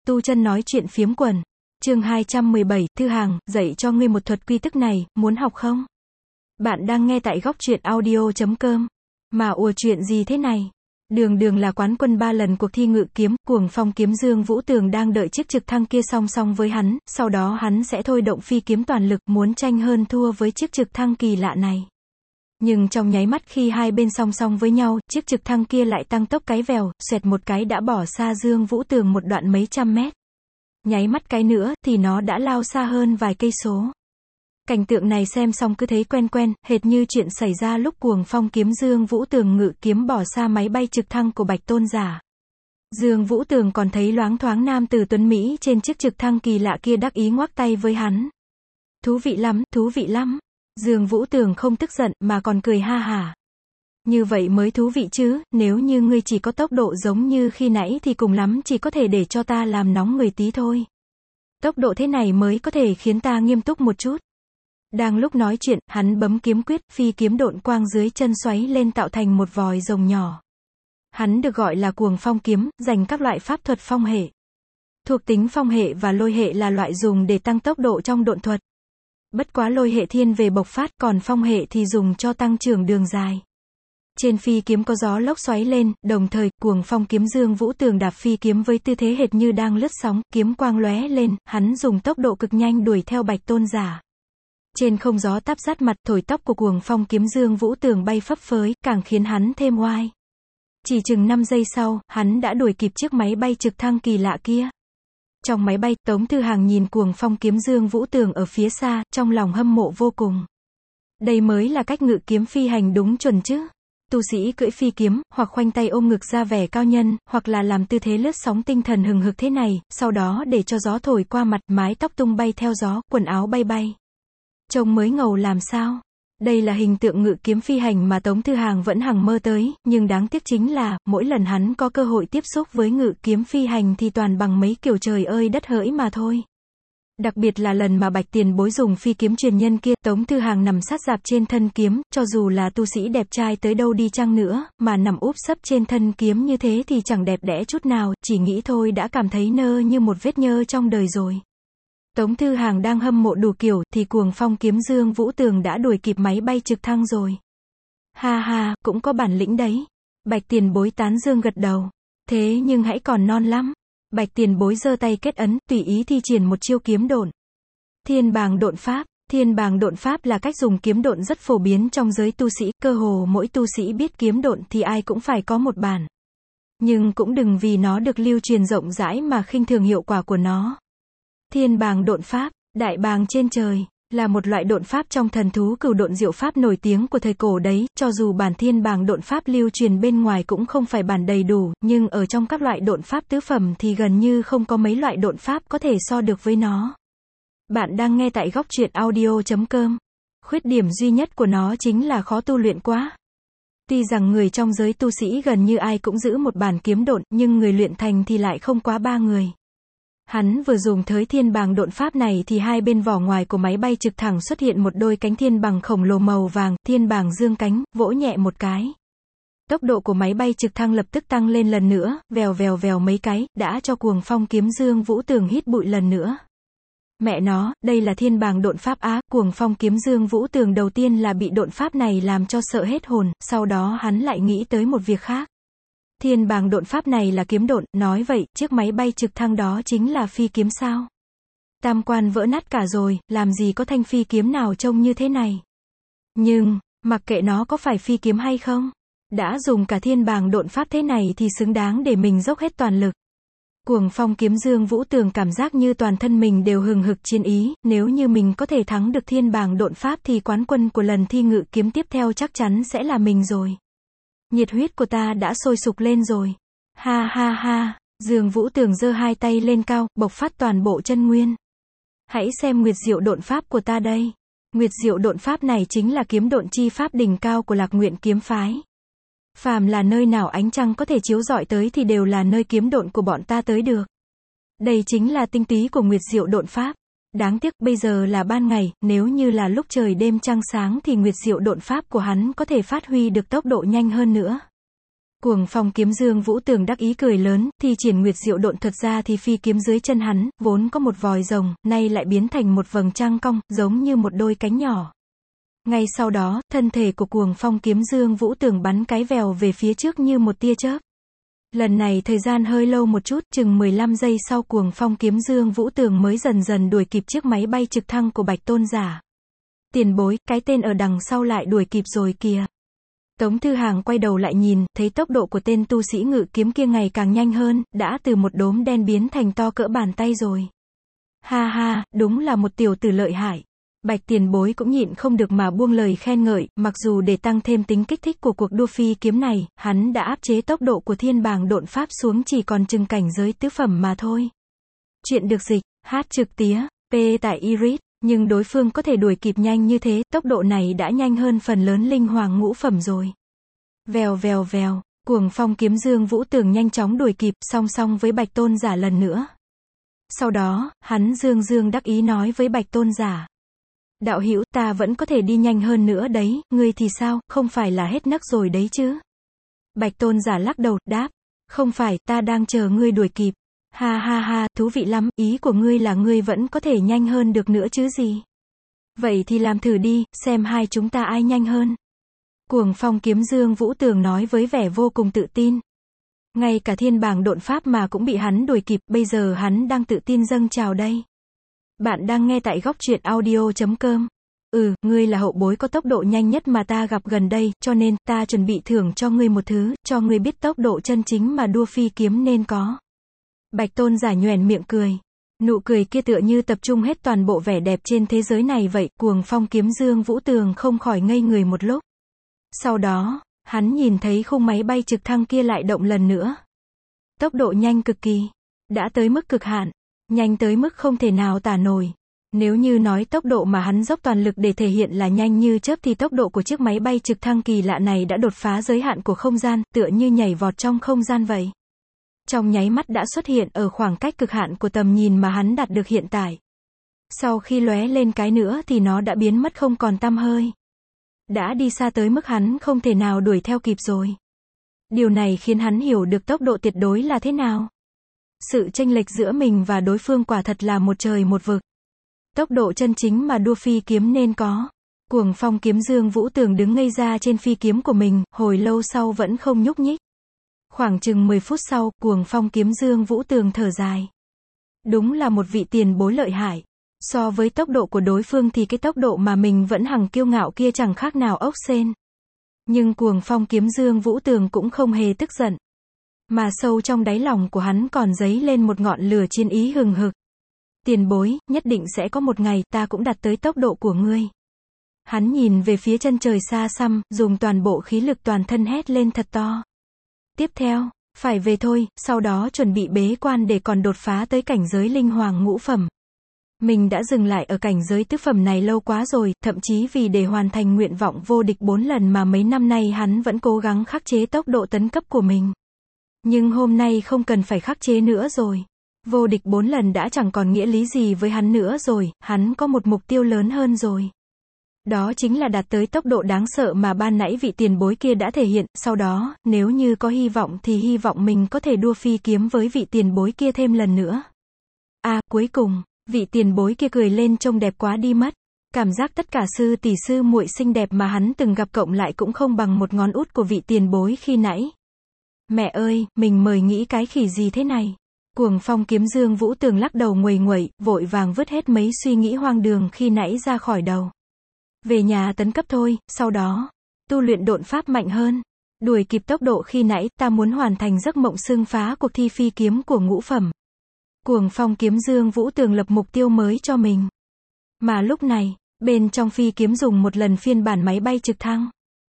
Tu chân nói chuyện phiếm quần. Chương 217, Thư Hàng, dạy cho ngươi một thuật quy tức này, muốn học không? Bạn đang nghe tại góc truyện audio.com. Mà ùa chuyện gì thế này? Đường là quán quân 3 lần cuộc thi ngự kiếm, Cuồng Phong kiếm Dương Vũ Tường đang đợi chiếc trực thăng kia song song với hắn, sau đó hắn sẽ thôi động phi kiếm toàn lực, muốn tranh hơn thua với chiếc trực thăng kỳ lạ này. Nhưng trong nháy mắt khi hai bên song song với nhau, chiếc trực thăng kia lại tăng tốc cái vèo, xoẹt một cái đã bỏ xa Dương Vũ Tường một đoạn mấy trăm mét. Nháy mắt cái nữa, thì nó đã lao xa hơn vài cây số. Cảnh tượng này xem xong cứ thấy quen, hệt như chuyện xảy ra lúc Cuồng Phong kiếm Dương Vũ Tường ngự kiếm bỏ xa máy bay trực thăng của Bạch Tôn Giả. Dương Vũ Tường còn thấy loáng thoáng nam tử tuấn Mỹ trên chiếc trực thăng kỳ lạ kia đắc ý ngoắc tay với hắn. Thú vị lắm, thú vị lắm. Dương Vũ Tường không tức giận, mà còn cười ha hả. Như vậy mới thú vị chứ, nếu như ngươi chỉ có tốc độ giống như khi nãy thì cùng lắm chỉ có thể để cho ta làm nóng người tí thôi. Tốc độ thế này mới có thể khiến ta nghiêm túc một chút. Đang lúc nói chuyện, hắn bấm kiếm quyết, phi kiếm độn quang dưới chân xoáy lên tạo thành một vòi rồng nhỏ. Hắn được gọi là Cuồng Phong kiếm, dành các loại pháp thuật phong hệ. Thuộc tính phong hệ và lôi hệ là loại dùng để tăng tốc độ trong độn thuật. Bất quá lôi hệ thiên về bộc phát, còn phong hệ thì dùng cho tăng trưởng đường dài. Trên phi kiếm có gió lốc xoáy lên, đồng thời, Cuồng Phong kiếm Dương Vũ Tường đạp phi kiếm với tư thế hệt như đang lướt sóng, kiếm quang lóe lên, hắn dùng tốc độ cực nhanh đuổi theo Bạch Tôn Giả. Trên không gió táp rát mặt, thổi tóc của Cuồng Phong kiếm Dương Vũ Tường bay phấp phới, càng khiến hắn thêm oai. Chỉ chừng 5 giây sau, hắn đã đuổi kịp chiếc máy bay trực thăng kỳ lạ kia. Trong máy bay, Tống Thư Hàng nhìn Cuồng Phong kiếm Dương Vũ Tường ở phía xa, trong lòng hâm mộ vô cùng. Đây mới là cách ngự kiếm phi hành đúng chuẩn chứ. Tu sĩ cưỡi phi kiếm, hoặc khoanh tay ôm ngực ra vẻ cao nhân, hoặc là làm tư thế lướt sóng tinh thần hừng hực thế này, sau đó để cho gió thổi qua mặt, mái tóc tung bay theo gió, quần áo bay bay. Trông mới ngầu làm sao. Đây là hình tượng ngự kiếm phi hành mà Tống Thư Hàng vẫn hằng mơ tới, nhưng đáng tiếc chính là, mỗi lần hắn có cơ hội tiếp xúc với ngự kiếm phi hành thì toàn bằng mấy kiểu trời ơi đất hỡi mà thôi. Đặc biệt là lần mà Bạch Tiền Bối dùng phi kiếm truyền nhân kia, Tống Thư Hàng nằm sát rạp trên thân kiếm, cho dù là tu sĩ đẹp trai tới đâu đi chăng nữa, mà nằm úp sấp trên thân kiếm như thế thì chẳng đẹp đẽ chút nào, chỉ nghĩ thôi đã cảm thấy nơ như một vết nhơ trong đời rồi. Tống Thư Hàng đang hâm mộ đủ kiểu, thì Cuồng Phong kiếm Dương Vũ Tường đã đuổi kịp máy bay trực thăng rồi. Ha ha, cũng có bản lĩnh đấy. Bạch Tiền Bối tán dương gật đầu. Thế nhưng hãy còn non lắm. Bạch Tiền Bối giơ tay kết ấn, tùy ý thi triển một chiêu kiếm độn. Thiên bàng độn pháp. Thiên bàng độn pháp là cách dùng kiếm độn rất phổ biến trong giới tu sĩ, cơ hồ mỗi tu sĩ biết kiếm độn thì ai cũng phải có một bản. Nhưng cũng đừng vì nó được lưu truyền rộng rãi mà khinh thường hiệu quả của nó. Thiên bàng độn pháp, đại bàng trên trời, là một loại độn pháp trong thần thú cửu độn diệu pháp nổi tiếng của thời cổ đấy, cho dù bản thiên bàng độn pháp lưu truyền bên ngoài cũng không phải bản đầy đủ, nhưng ở trong các loại độn pháp tứ phẩm thì gần như không có mấy loại độn pháp có thể so được với nó. Bạn đang nghe tại góc truyện audio.com. Khuyết điểm duy nhất của nó chính là khó tu luyện quá. Tuy rằng người trong giới tu sĩ gần như ai cũng giữ một bản kiếm độn, nhưng người luyện thành thì lại không quá 3 người. Hắn vừa dùng tới thiên bàng độn pháp này thì hai bên vỏ ngoài của máy bay trực thẳng xuất hiện một đôi cánh thiên bàng khổng lồ màu vàng, thiên bàng dương cánh, vỗ nhẹ một cái. Tốc độ của máy bay trực thăng lập tức tăng lên lần nữa, vèo mấy cái, đã cho Cuồng Phong kiếm Dương Vũ Tường hít bụi lần nữa. Mẹ nó, đây là thiên bàng độn pháp á, Cuồng Phong kiếm Dương Vũ Tường đầu tiên là bị độn pháp này làm cho sợ hết hồn, sau đó hắn lại nghĩ tới một việc khác. Thiên bàng độn pháp này là kiếm độn, nói vậy, chiếc máy bay trực thăng đó chính là phi kiếm sao? Tam quan vỡ nát cả rồi, làm gì có thanh phi kiếm nào trông như thế này? Nhưng, mặc kệ nó có phải phi kiếm hay không, đã dùng cả thiên bàng độn pháp thế này thì xứng đáng để mình dốc hết toàn lực. Cuồng Phong kiếm Dương Vũ Tường cảm giác như toàn thân mình đều hừng hực chiến ý, nếu như mình có thể thắng được thiên bàng độn pháp thì quán quân của lần thi ngự kiếm tiếp theo chắc chắn sẽ là mình rồi. Nhiệt huyết của ta đã sôi sục lên rồi. Ha ha ha, Dương Vũ Tường giơ hai tay lên cao, bộc phát toàn bộ chân nguyên. Hãy xem Nguyệt Diệu độn pháp của ta đây. Nguyệt Diệu độn pháp này chính là kiếm độn chi pháp đỉnh cao của Lạc Nguyện kiếm phái. Phàm là nơi nào ánh trăng có thể chiếu rọi tới thì đều là nơi kiếm độn của bọn ta tới được. Đây chính là tinh túy của Nguyệt Diệu độn pháp. Đáng tiếc bây giờ là ban ngày, nếu như là lúc trời đêm trăng sáng thì Nguyệt Diệu độn pháp của hắn có thể phát huy được tốc độ nhanh hơn nữa. Cuồng Phong kiếm Dương Vũ Tường đắc ý cười lớn, thi triển Nguyệt Diệu Độn thuật ra thì phi kiếm dưới chân hắn, vốn có một vòi rồng, nay lại biến thành một vầng trăng cong, giống như một đôi cánh nhỏ. Ngay sau đó, thân thể của Cuồng Phong kiếm Dương Vũ Tường bắn cái vèo về phía trước như một tia chớp. Lần này thời gian hơi lâu một chút, chừng 15 giây sau Cuồng Phong kiếm Dương Vũ Tường mới dần dần đuổi kịp chiếc máy bay trực thăng của Bạch Tôn Giả. Tiền bối, cái tên ở đằng sau lại đuổi kịp rồi kìa. Tống Thư Hàng quay đầu lại nhìn, thấy tốc độ của tên tu sĩ ngự kiếm kia ngày càng nhanh hơn, đã từ một đốm đen biến thành to cỡ bàn tay rồi. Ha ha, đúng là một tiểu tử lợi hại. Bạch tiền bối cũng nhịn không được mà buông lời khen ngợi, mặc dù để tăng thêm tính kích thích của cuộc đua phi kiếm này, hắn đã áp chế tốc độ của thiên bàng độn pháp xuống chỉ còn chừng cảnh giới tứ phẩm mà thôi. Chuyện được dịch, hát trực tía, P tại Iris, nhưng đối phương có thể đuổi kịp nhanh như thế, tốc độ này đã nhanh hơn phần lớn linh hoàng ngũ phẩm rồi. Vèo vèo vèo, Cuồng Phong kiếm Dương Vũ Tường nhanh chóng đuổi kịp, song song với Bạch Tôn Giả lần nữa. Sau đó, hắn dương dương đắc ý nói với Bạch Tôn Giả. Đạo hữu, ta vẫn có thể đi nhanh hơn nữa đấy, ngươi thì sao, không phải là hết nấc rồi đấy chứ? Bạch Tôn Giả lắc đầu, đáp. Không phải, ta đang chờ ngươi đuổi kịp. Ha ha ha, thú vị lắm, ý của ngươi là ngươi vẫn có thể nhanh hơn được nữa chứ gì? Vậy thì làm thử đi, xem hai chúng ta ai nhanh hơn. Cuồng Phong kiếm Dương Vũ Tường nói với vẻ vô cùng tự tin. Ngay cả thiên bàng độn pháp mà cũng bị hắn đuổi kịp, bây giờ hắn đang tự tin dâng trào đây. Bạn đang nghe tại góc truyện audio.com. Ngươi là hậu bối có tốc độ nhanh nhất mà ta gặp gần đây, cho nên, ta chuẩn bị thưởng cho ngươi một thứ, cho ngươi biết tốc độ chân chính mà đua phi kiếm nên có. Bạch Tôn Giả nhoẻn miệng cười. Nụ cười kia tựa như tập trung hết toàn bộ vẻ đẹp trên thế giới này vậy, Cuồng Phong kiếm Dương Vũ Tường không khỏi ngây người một lúc. Sau đó, hắn nhìn thấy khung máy bay trực thăng kia lại động lần nữa. Tốc độ nhanh cực kỳ. Đã tới mức cực hạn. Nhanh tới mức không thể nào tả nổi. Nếu như nói tốc độ mà hắn dốc toàn lực để thể hiện là nhanh như chớp thì tốc độ của chiếc máy bay trực thăng kỳ lạ này đã đột phá giới hạn của không gian, tựa như nhảy vọt trong không gian vậy. Trong nháy mắt đã xuất hiện ở khoảng cách cực hạn của tầm nhìn mà hắn đạt được hiện tại. Sau khi lóe lên cái nữa thì nó đã biến mất không còn tăm hơi. Đã đi xa tới mức hắn không thể nào đuổi theo kịp rồi. Điều này khiến hắn hiểu được tốc độ tuyệt đối là thế nào. Sự chênh lệch giữa mình và đối phương quả thật là một trời một vực. Tốc độ chân chính mà đua phi kiếm nên có. Cuồng Phong kiếm Dương Vũ Tường đứng ngây ra trên phi kiếm của mình, hồi lâu sau vẫn không nhúc nhích. Khoảng chừng 10 phút sau, Cuồng Phong kiếm Dương Vũ Tường thở dài. Đúng là một vị tiền bối lợi hại. So với tốc độ của đối phương thì cái tốc độ mà mình vẫn hằng kiêu ngạo kia chẳng khác nào ốc sên. Nhưng Cuồng Phong kiếm Dương Vũ Tường cũng không hề tức giận. Mà sâu trong đáy lòng của hắn còn dấy lên một ngọn lửa chiến ý hừng hực. Tiền bối, nhất định sẽ có một ngày ta cũng đạt tới tốc độ của ngươi. Hắn nhìn về phía chân trời xa xăm, dùng toàn bộ khí lực toàn thân hét lên thật to. Tiếp theo, phải về thôi, sau đó chuẩn bị bế quan để còn đột phá tới cảnh giới linh hoàng ngũ phẩm. Mình đã dừng lại ở cảnh giới tứ phẩm này lâu quá rồi, thậm chí vì để hoàn thành nguyện vọng vô địch 4 lần mà mấy năm nay hắn vẫn cố gắng khắc chế tốc độ tấn cấp của mình. Nhưng hôm nay không cần phải khắc chế nữa rồi. Vô địch 4 lần đã chẳng còn nghĩa lý gì với hắn nữa rồi, hắn có một mục tiêu lớn hơn rồi. Đó chính là đạt tới tốc độ đáng sợ mà ban nãy vị tiền bối kia đã thể hiện, sau đó, nếu như có hy vọng thì hy vọng mình có thể đua phi kiếm với vị tiền bối kia thêm lần nữa. Cuối cùng, vị tiền bối kia cười lên trông đẹp quá đi mất. Cảm giác tất cả sư tỷ sư muội xinh đẹp mà hắn từng gặp cộng lại cũng không bằng một ngón út của vị tiền bối khi nãy. Mẹ ơi, mình mời nghĩ cái khỉ gì thế này? Cuồng Phong kiếm Dương Vũ Tường lắc đầu nguầy nguậy, vội vàng vứt hết mấy suy nghĩ hoang đường khi nãy ra khỏi đầu. Về nhà tấn cấp thôi, sau đó, tu luyện độn pháp mạnh hơn. Đuổi kịp tốc độ khi nãy, ta muốn hoàn thành giấc mộng xưng phá cuộc thi phi kiếm của ngũ phẩm. Cuồng Phong kiếm Dương Vũ Tường lập mục tiêu mới cho mình. Mà lúc này, bên trong phi kiếm dùng một lần phiên bản máy bay trực thăng.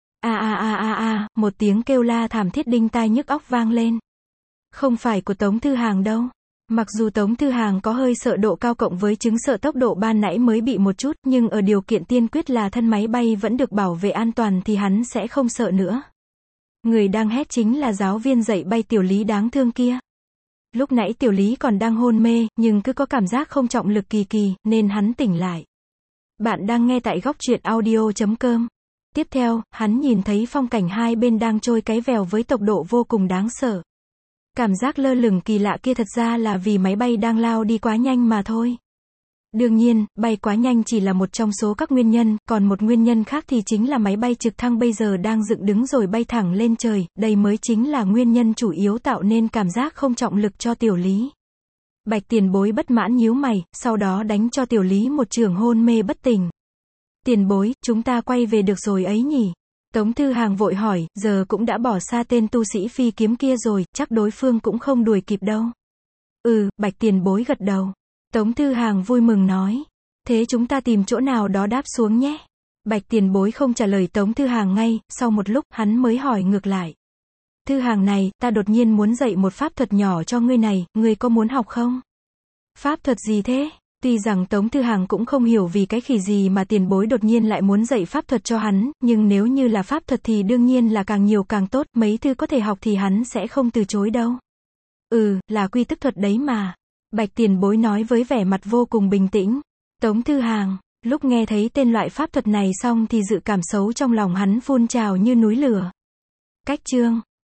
Một tiếng kêu la thảm thiết đinh tai nhức óc vang lên. Không phải của Tống Thư Hàng đâu. Mặc dù Tống Thư Hàng có hơi sợ độ cao cộng với chứng sợ tốc độ ban nãy mới bị một chút, nhưng ở điều kiện tiên quyết là thân máy bay vẫn được bảo vệ an toàn thì hắn sẽ không sợ nữa. Người đang hét chính là giáo viên dạy bay Tiểu Lý đáng thương kia. Lúc nãy Tiểu Lý còn đang hôn mê, nhưng cứ có cảm giác không trọng lực kỳ kỳ, nên hắn tỉnh lại. Bạn đang nghe tại góc truyện audio.com. tiếp theo, hắn nhìn thấy phong cảnh hai bên đang trôi cái vèo với tốc độ vô cùng đáng sợ. Cảm giác lơ lửng kỳ lạ kia thật ra là vì máy bay đang lao đi quá nhanh mà thôi. Đương nhiên, bay quá nhanh chỉ là một trong số các nguyên nhân, còn một nguyên nhân khác thì chính là máy bay trực thăng bây giờ đang dựng đứng rồi bay thẳng lên trời, đây mới chính là nguyên nhân chủ yếu tạo nên cảm giác không trọng lực cho Tiểu Lý. Bạch Tiền Bối bất mãn nhíu mày, sau đó đánh cho Tiểu Lý một chưởng hôn mê bất tỉnh. Tiền bối, chúng ta quay về được rồi ấy nhỉ? Tống Thư Hàng vội hỏi, giờ cũng đã bỏ xa tên tu sĩ phi kiếm kia rồi, chắc đối phương cũng không đuổi kịp đâu. Bạch Tiền Bối gật đầu. Tống Thư Hàng vui mừng nói. Thế chúng ta tìm chỗ nào đó đáp xuống nhé. Bạch Tiền Bối không trả lời Tống Thư Hàng ngay, sau một lúc, hắn mới hỏi ngược lại. Thư Hàng này, ta đột nhiên muốn dạy một pháp thuật nhỏ cho ngươi này, ngươi có muốn học không? Pháp thuật gì thế? Tuy rằng Tống Thư Hàng cũng không hiểu vì cái khỉ gì mà Tiền Bối đột nhiên lại muốn dạy pháp thuật cho hắn, nhưng nếu như là pháp thuật thì đương nhiên là càng nhiều càng tốt, mấy thứ có thể học thì hắn sẽ không từ chối đâu. Là quy tức thuật đấy mà. Bạch Tiền Bối nói với vẻ mặt vô cùng bình tĩnh. Tống Thư Hàng, lúc nghe thấy tên loại pháp thuật này xong thì dự cảm xấu trong lòng hắn phun trào như núi lửa. Cách chương